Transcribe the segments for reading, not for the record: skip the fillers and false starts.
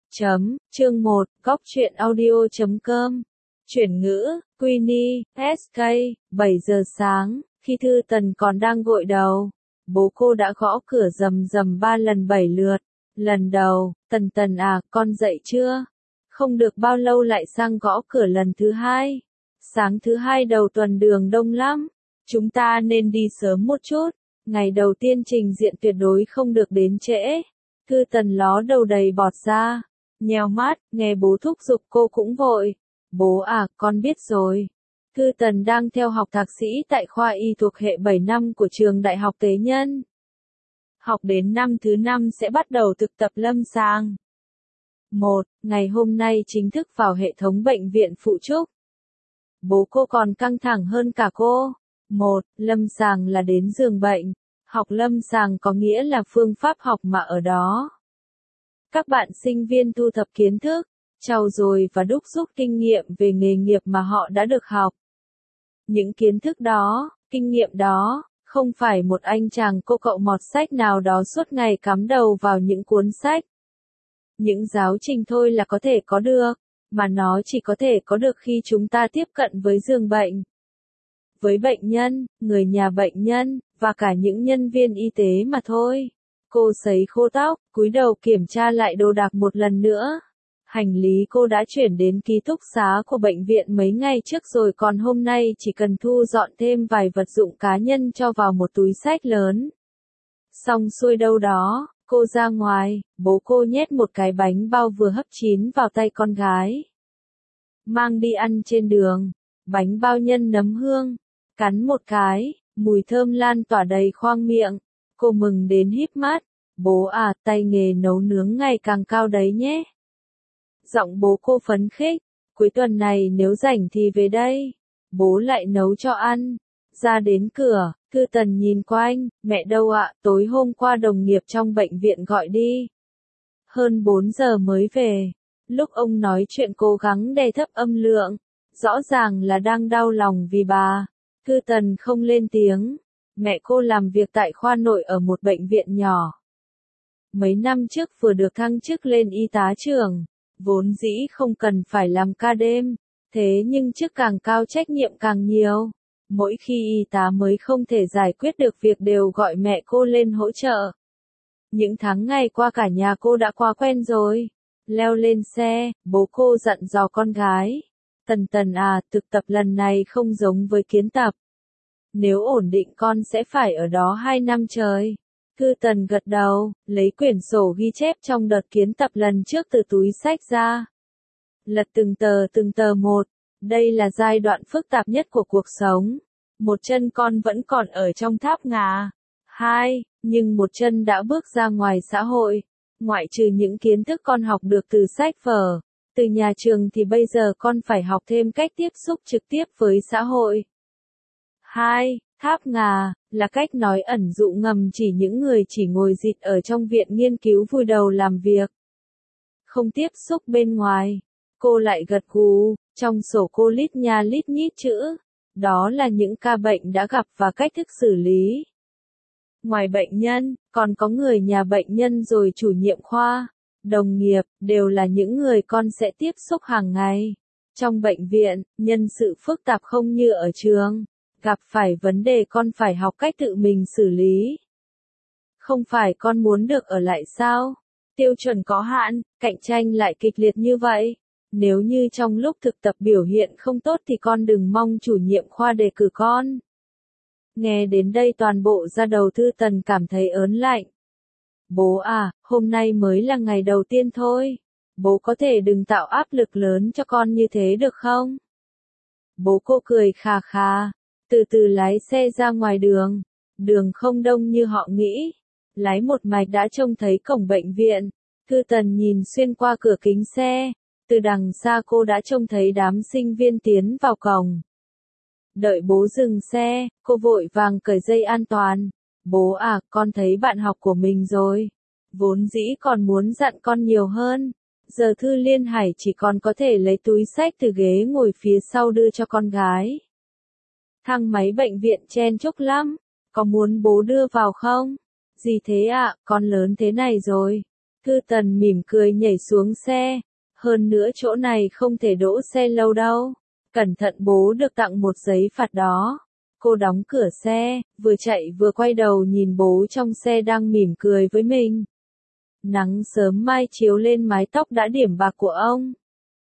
Chương 1, Góc truyện audio.com. Chuyển ngữ, Queenie, SK, 7 giờ sáng, khi Thư Tần còn đang gội đầu, bố cô đã gõ cửa rầm rầm 3 lần 7 lượt. Lần đầu, Tần à, con dậy chưa? Không được bao lâu lại sang gõ cửa lần thứ hai. Sáng thứ hai đầu tuần đường đông lắm, chúng ta nên đi sớm một chút, ngày đầu tiên trình diện tuyệt đối không được đến trễ. Thư Tần ló đầu đầy bọt ra, nheo mắt, nghe bố thúc giục cô cũng vội. Bố à, con biết rồi. Thư Tần đang theo học thạc sĩ tại khoa y thuộc hệ 7 năm của trường Đại học Tế Nhân. Học đến năm thứ 5 sẽ bắt đầu thực tập lâm sàng. Ngày hôm nay chính thức vào hệ thống bệnh viện phụ trúc. Bố cô còn căng thẳng hơn cả cô. Lâm sàng là đến giường bệnh. Học lâm sàng có nghĩa là phương pháp học mà ở đó các bạn sinh viên thu thập kiến thức, trau dồi và đúc rút kinh nghiệm về nghề nghiệp mà họ đã được học. Những kiến thức đó, kinh nghiệm đó, không phải một anh chàng cô cậu mọt sách nào đó suốt ngày cắm đầu vào những cuốn sách. Những giáo trình thôi là có thể có được, mà nó chỉ có thể có được khi chúng ta tiếp cận với giường bệnh. Với bệnh nhân, người nhà bệnh nhân, và cả những nhân viên y tế mà thôi. Cô sấy khô tóc, cúi đầu kiểm tra lại đồ đạc một lần nữa. Hành lý cô đã chuyển đến ký túc xá của bệnh viện mấy ngày trước rồi, còn hôm nay chỉ cần thu dọn thêm vài vật dụng cá nhân cho vào một túi xách lớn. Xong xuôi đâu đó, cô ra ngoài, bố cô nhét một cái bánh bao vừa hấp chín vào tay con gái. Mang đi ăn trên đường, bánh bao nhân nấm hương, cắn một cái, mùi thơm lan tỏa đầy khoang miệng. Cô mừng đến híp mắt, bố à, tay nghề nấu nướng ngày càng cao đấy nhé. Giọng bố cô phấn khích, cuối tuần này nếu rảnh thì về đây, bố lại nấu cho ăn. Ra đến cửa, Thư Tần nhìn quanh, mẹ đâu ạ, tối hôm qua đồng nghiệp trong bệnh viện gọi đi. Hơn 4 giờ mới về, lúc ông nói chuyện cố gắng đè thấp âm lượng, rõ ràng là đang đau lòng vì bà. Thư Tần không lên tiếng. Mẹ cô làm việc tại khoa nội ở một bệnh viện nhỏ. Mấy năm trước vừa được thăng chức lên y tá trưởng, vốn dĩ không cần phải làm ca đêm, thế nhưng chức càng cao trách nhiệm càng nhiều. Mỗi khi y tá mới không thể giải quyết được việc đều gọi mẹ cô lên hỗ trợ. Những tháng ngày qua cả nhà cô đã quá quen rồi. Leo lên xe, bố cô dặn dò con gái. Tần à, thực tập lần này không giống với kiến tập. Nếu ổn định con sẽ phải ở đó 2 năm trời. Thư Tần gật đầu, lấy quyển sổ ghi chép trong đợt kiến tập lần trước từ túi xách ra. Lật từng tờ một. Đây là giai đoạn phức tạp nhất của cuộc sống. Một chân con vẫn còn ở trong tháp ngà. Nhưng một chân đã bước ra ngoài xã hội. Ngoại trừ những kiến thức con học được từ sách vở, từ nhà trường thì bây giờ con phải học thêm cách tiếp xúc trực tiếp với xã hội. Tháp ngà, là cách nói ẩn dụ ngầm chỉ những người chỉ ngồi rịt ở trong viện nghiên cứu vùi đầu làm việc. Không tiếp xúc bên ngoài. Cô lại gật gù, trong sổ cô lít nha lít nhít chữ. Đó là những ca bệnh đã gặp và cách thức xử lý. Ngoài bệnh nhân, còn có người nhà bệnh nhân rồi chủ nhiệm khoa, đồng nghiệp, đều là những người con sẽ tiếp xúc hàng ngày. Trong bệnh viện, nhân sự phức tạp không như ở trường. Gặp phải vấn đề con phải học cách tự mình xử lý. Không phải con muốn được ở lại sao? Tiêu chuẩn có hạn, cạnh tranh lại kịch liệt như vậy. Nếu như trong lúc thực tập biểu hiện không tốt thì con đừng mong chủ nhiệm khoa đề cử con. Nghe đến đây toàn bộ da đầu Thư Tần cảm thấy ớn lạnh. Bố à, hôm nay mới là ngày đầu tiên thôi. Bố có thể đừng tạo áp lực lớn cho con như thế được không? Bố cô cười khà khà. Từ từ lái xe ra ngoài đường. Đường không đông như họ nghĩ. Lái một mạch đã trông thấy cổng bệnh viện. Thư Tần nhìn xuyên qua cửa kính xe. Từ đằng xa cô đã trông thấy đám sinh viên tiến vào cổng. Đợi bố dừng xe, cô vội vàng cởi dây an toàn. Bố à, con thấy bạn học của mình rồi. Vốn dĩ còn muốn dặn con nhiều hơn. Giờ Thư Liên Hải chỉ còn có thể lấy túi xách từ ghế ngồi phía sau đưa cho con gái. Thang máy bệnh viện chen chúc lắm. Có muốn bố đưa vào không? Gì thế ạ, con lớn thế này rồi. Thư Tần mỉm cười nhảy xuống xe. Hơn nữa chỗ này không thể đỗ xe lâu đâu. Cẩn thận bố được tặng một giấy phạt đó. Cô đóng cửa xe, vừa chạy vừa quay đầu nhìn bố trong xe đang mỉm cười với mình. Nắng sớm mai chiếu lên mái tóc đã điểm bạc của ông.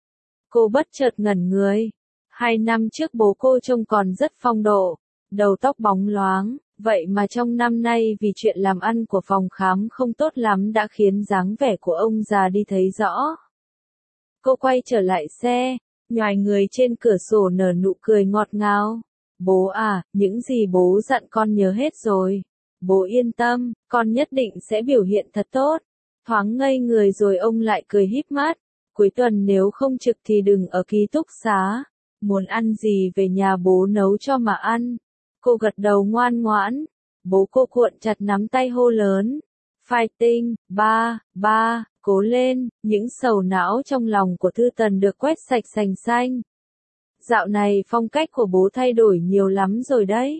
Cô bất chợt ngẩn người. 2 năm trước bố cô trông còn rất phong độ, đầu tóc bóng loáng, vậy mà trong năm nay vì chuyện làm ăn của phòng khám không tốt lắm đã khiến dáng vẻ của ông già đi thấy rõ. Cô quay trở lại xe, nhoài người trên cửa sổ nở nụ cười ngọt ngào. Bố à, những gì bố dặn con nhớ hết rồi. Bố yên tâm, con nhất định sẽ biểu hiện thật tốt. Thoáng ngây người rồi ông lại cười híp mắt. Cuối tuần nếu không trực thì đừng ở ký túc xá. Muốn ăn gì về nhà bố nấu cho mà ăn. Cô gật đầu ngoan ngoãn. Bố cô cuộn chặt nắm tay hô lớn. Fighting, ba, cố lên. Những sầu não trong lòng của Thư Tần được quét sạch sành xanh. Dạo này phong cách của bố thay đổi nhiều lắm rồi đấy.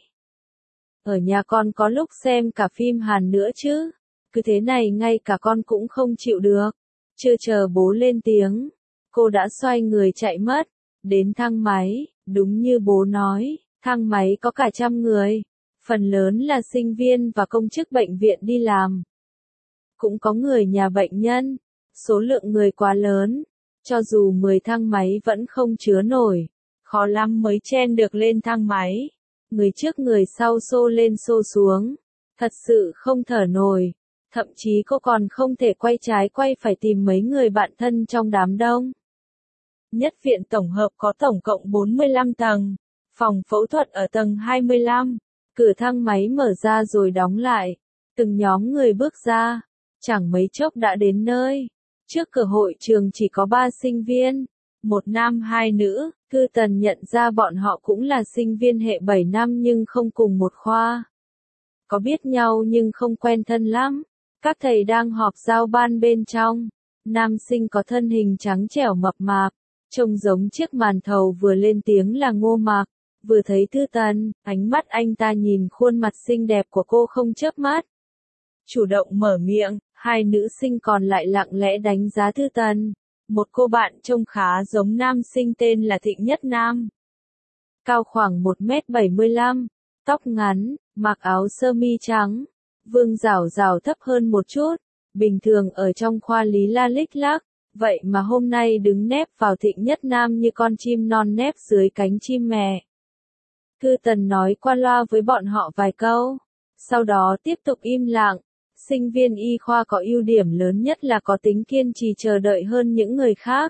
Ở nhà con có lúc xem cả phim Hàn nữa chứ. Cứ thế này ngay cả con cũng không chịu được. Chưa chờ bố lên tiếng, cô đã xoay người chạy mất. Đến thang máy, đúng như bố nói, thang máy có cả 100 người. Phần lớn là sinh viên và công chức bệnh viện đi làm. Cũng có người nhà bệnh nhân. Số lượng người quá lớn. Cho dù 10 thang máy vẫn không chứa nổi. Khó lắm mới chen được lên thang máy. Người trước người sau xô lên xô xuống. Thật sự không thở nổi. Thậm chí cô còn không thể quay trái quay phải tìm mấy người bạn thân trong đám đông. Nhất viện tổng hợp có tổng cộng 45 tầng. Phòng phẫu thuật ở tầng 25. Cửa thang máy mở ra rồi đóng lại. Từng nhóm người bước ra. Chẳng mấy chốc đã đến nơi. Trước cửa hội trường chỉ có 3 sinh viên. 1 nam 2 nữ. Thư Tần nhận ra bọn họ cũng là sinh viên hệ 7 năm nhưng không cùng một khoa. Có biết nhau nhưng không quen thân lắm. Các thầy đang họp giao ban bên trong. Nam sinh có thân hình trắng trẻo mập mạp, trông giống chiếc màn thầu vừa lên tiếng là Ngô Mạc. Vừa thấy Thư Tần, ánh mắt anh ta nhìn khuôn mặt xinh đẹp của cô không chớp mắt. Chủ động mở miệng, 2 nữ sinh còn lại lặng lẽ đánh giá Thư Tần. Một cô bạn trông khá giống nam sinh tên là Thịnh Nhất Nam. Cao khoảng 1m75, tóc ngắn, mặc áo sơ mi trắng. Vương Giảo Giảo thấp hơn một chút, bình thường ở trong khoa lý la lích lác, vậy mà hôm nay đứng nép vào Thịnh Nhất Nam như con chim non nép dưới cánh chim mẹ. Thư Tần nói qua loa với bọn họ vài câu, sau đó tiếp tục im lặng. Sinh viên y khoa có ưu điểm lớn nhất là có tính kiên trì chờ đợi hơn những người khác.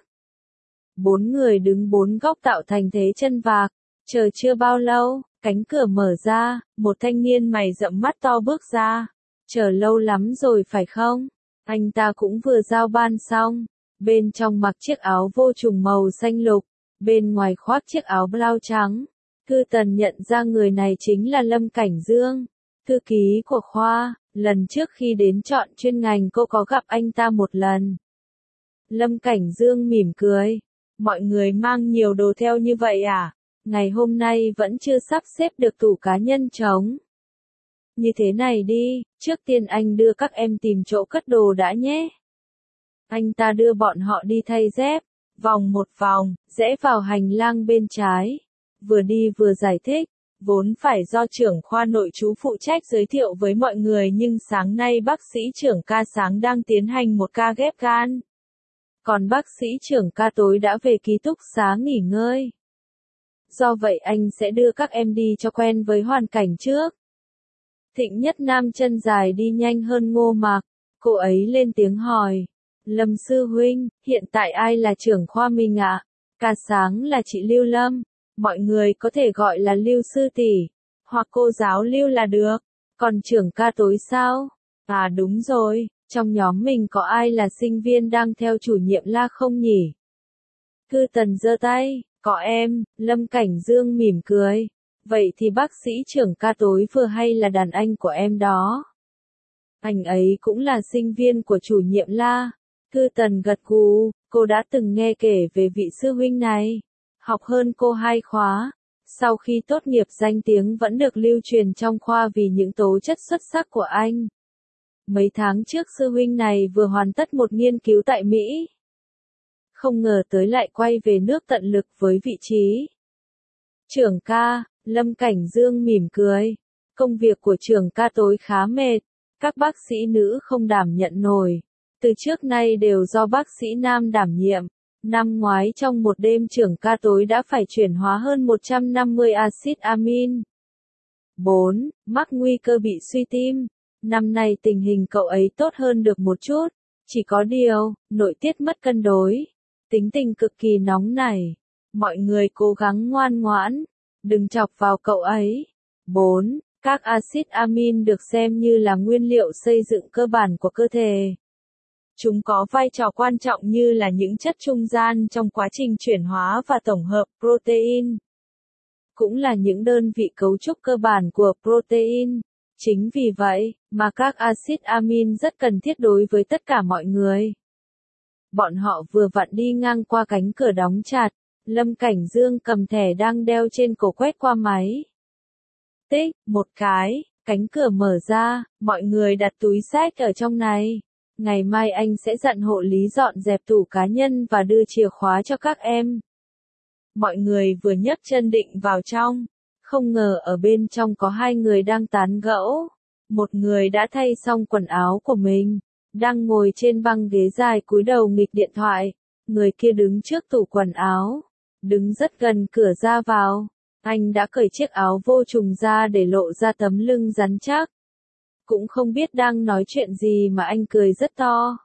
4 người đứng 4 góc tạo thành thế chân vạc, chờ chưa bao lâu. Cánh cửa mở ra, một thanh niên mày rậm mắt to bước ra. Chờ lâu lắm rồi phải không? Anh ta cũng vừa giao ban xong. Bên trong mặc chiếc áo vô trùng màu xanh lục. Bên ngoài khoác chiếc áo blau trắng. Thư Tần nhận ra người này chính là Lâm Cảnh Dương. Thư ký của khoa. Lần trước khi đến chọn chuyên ngành cô có gặp anh ta một lần. Lâm Cảnh Dương mỉm cười. Mọi người mang nhiều đồ theo như vậy à? Ngày hôm nay vẫn chưa sắp xếp được tủ cá nhân trống. Như thế này đi, trước tiên anh đưa các em tìm chỗ cất đồ đã nhé. Anh ta đưa bọn họ đi thay dép, vòng một vòng, rẽ vào hành lang bên trái. Vừa đi vừa giải thích, vốn phải do trưởng khoa nội trú phụ trách giới thiệu với mọi người nhưng sáng nay bác sĩ trưởng ca sáng đang tiến hành một ca ghép gan. Còn bác sĩ trưởng ca tối đã về ký túc xá nghỉ ngơi. Do vậy anh sẽ đưa các em đi cho quen với hoàn cảnh trước. Thịnh Nhất Nam chân dài đi nhanh hơn Ngô Mạc. Cô ấy lên tiếng hỏi. Lâm sư huynh, hiện tại ai là trưởng khoa mình ạ? Ca sáng là chị Lưu Lâm. Mọi người có thể gọi là Lưu sư tỷ, hoặc cô giáo Lưu là được. Còn trưởng ca tối sao? À đúng rồi, trong nhóm mình có ai là sinh viên đang theo chủ nhiệm La không nhỉ? Thư Tần giơ tay. Có em, Lâm Cảnh Dương mỉm cười. Vậy thì bác sĩ trưởng ca tối vừa hay là đàn anh của em đó. Anh ấy cũng là sinh viên của chủ nhiệm La. Thư Tần gật gù, cô đã từng nghe kể về vị sư huynh này. Học hơn cô 2 khóa. Sau khi tốt nghiệp danh tiếng vẫn được lưu truyền trong khoa vì những tố chất xuất sắc của anh. Mấy tháng trước sư huynh này vừa hoàn tất một nghiên cứu tại Mỹ. Không ngờ tới lại quay về nước tận lực với vị trí trưởng ca. Lâm Cảnh Dương mỉm cười. Công việc của trưởng ca tối khá mệt. Các bác sĩ nữ không đảm nhận nổi. Từ trước nay đều do bác sĩ nam đảm nhiệm. Năm ngoái trong một đêm trưởng ca tối đã phải chuyển hóa hơn 150 axit amin. 4. Mắc nguy cơ bị suy tim. Năm nay tình hình cậu ấy tốt hơn được một chút. Chỉ có điều, nội tiết mất cân đối. Tính tình cực kỳ nóng nảy. Mọi người cố gắng ngoan ngoãn. Đừng chọc vào cậu ấy. 4. Các axit amin được xem như là nguyên liệu xây dựng cơ bản của cơ thể. Chúng có vai trò quan trọng như là những chất trung gian trong quá trình chuyển hóa và tổng hợp protein. Cũng là những đơn vị cấu trúc cơ bản của protein. Chính vì vậy, mà các axit amin rất cần thiết đối với tất cả mọi người. Bọn họ vừa vặn đi ngang qua cánh cửa đóng chặt. Lâm Cảnh Dương cầm thẻ đang đeo trên cổ quét qua máy. Tích, một cái, cánh cửa mở ra, mọi người đặt túi xách ở trong này. Ngày mai anh sẽ dặn hộ lý dọn dẹp tủ cá nhân và đưa chìa khóa cho các em. Mọi người vừa nhấc chân định vào trong. Không ngờ ở bên trong có hai người đang tán gẫu. Một người đã thay xong quần áo của mình, đang ngồi trên băng ghế dài cúi đầu nghịch điện thoại. Người kia đứng trước tủ quần áo, đứng rất gần cửa ra vào. Anh đã cởi chiếc áo vô trùng ra để lộ ra tấm lưng rắn chắc. Cũng không biết đang nói chuyện gì mà anh cười rất to.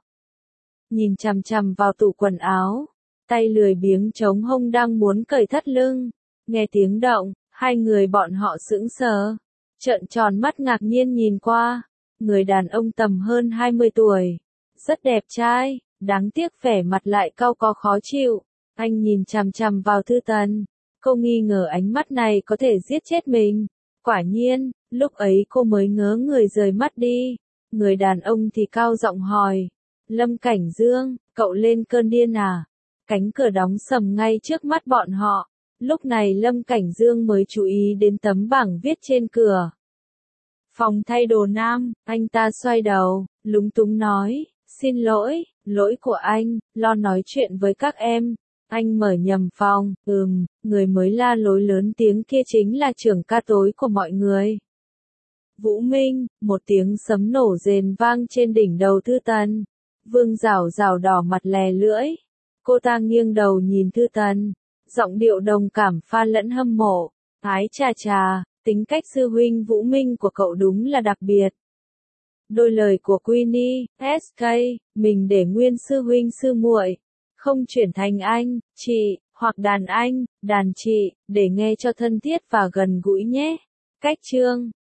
Nhìn chằm chằm vào tủ quần áo, tay lười biếng chống hông đang muốn cởi thắt lưng. Nghe tiếng động, hai người bọn họ sững sờ, trợn tròn mắt ngạc nhiên nhìn qua. Người đàn ông tầm hơn 20 tuổi, rất đẹp trai, đáng tiếc vẻ mặt lại cau có khó chịu. Anh nhìn chằm chằm vào Thư Tần. Cô nghi ngờ ánh mắt này có thể giết chết mình. Quả nhiên, lúc ấy cô mới ngớ người rời mắt đi. Người đàn ông thì cao giọng hỏi. Lâm Cảnh Dương, cậu lên cơn điên à? Cánh cửa đóng sầm ngay trước mắt bọn họ. Lúc này Lâm Cảnh Dương mới chú ý đến tấm bảng viết trên cửa. Phòng thay đồ nam, anh ta xoay đầu, lúng túng nói. Xin lỗi, lỗi của anh, lo nói chuyện với các em. Anh mở nhầm phòng. Người mới la lối lớn tiếng kia chính là trưởng ca tối của mọi người. Vũ Minh, một tiếng sấm nổ rền vang trên đỉnh đầu Thư Tần. Vương Rảo Rảo đỏ mặt lè lưỡi. Cô ta nghiêng đầu nhìn Thư Tần, giọng điệu đồng cảm pha lẫn hâm mộ. Ái chà chà, tính cách sư huynh Vũ Minh của cậu đúng là đặc biệt. Đôi lời của Queenie, SK, mình để nguyên sư huynh sư muội, không chuyển thành anh, chị, hoặc đàn anh, đàn chị, để nghe cho thân thiết và gần gũi nhé. Cách chương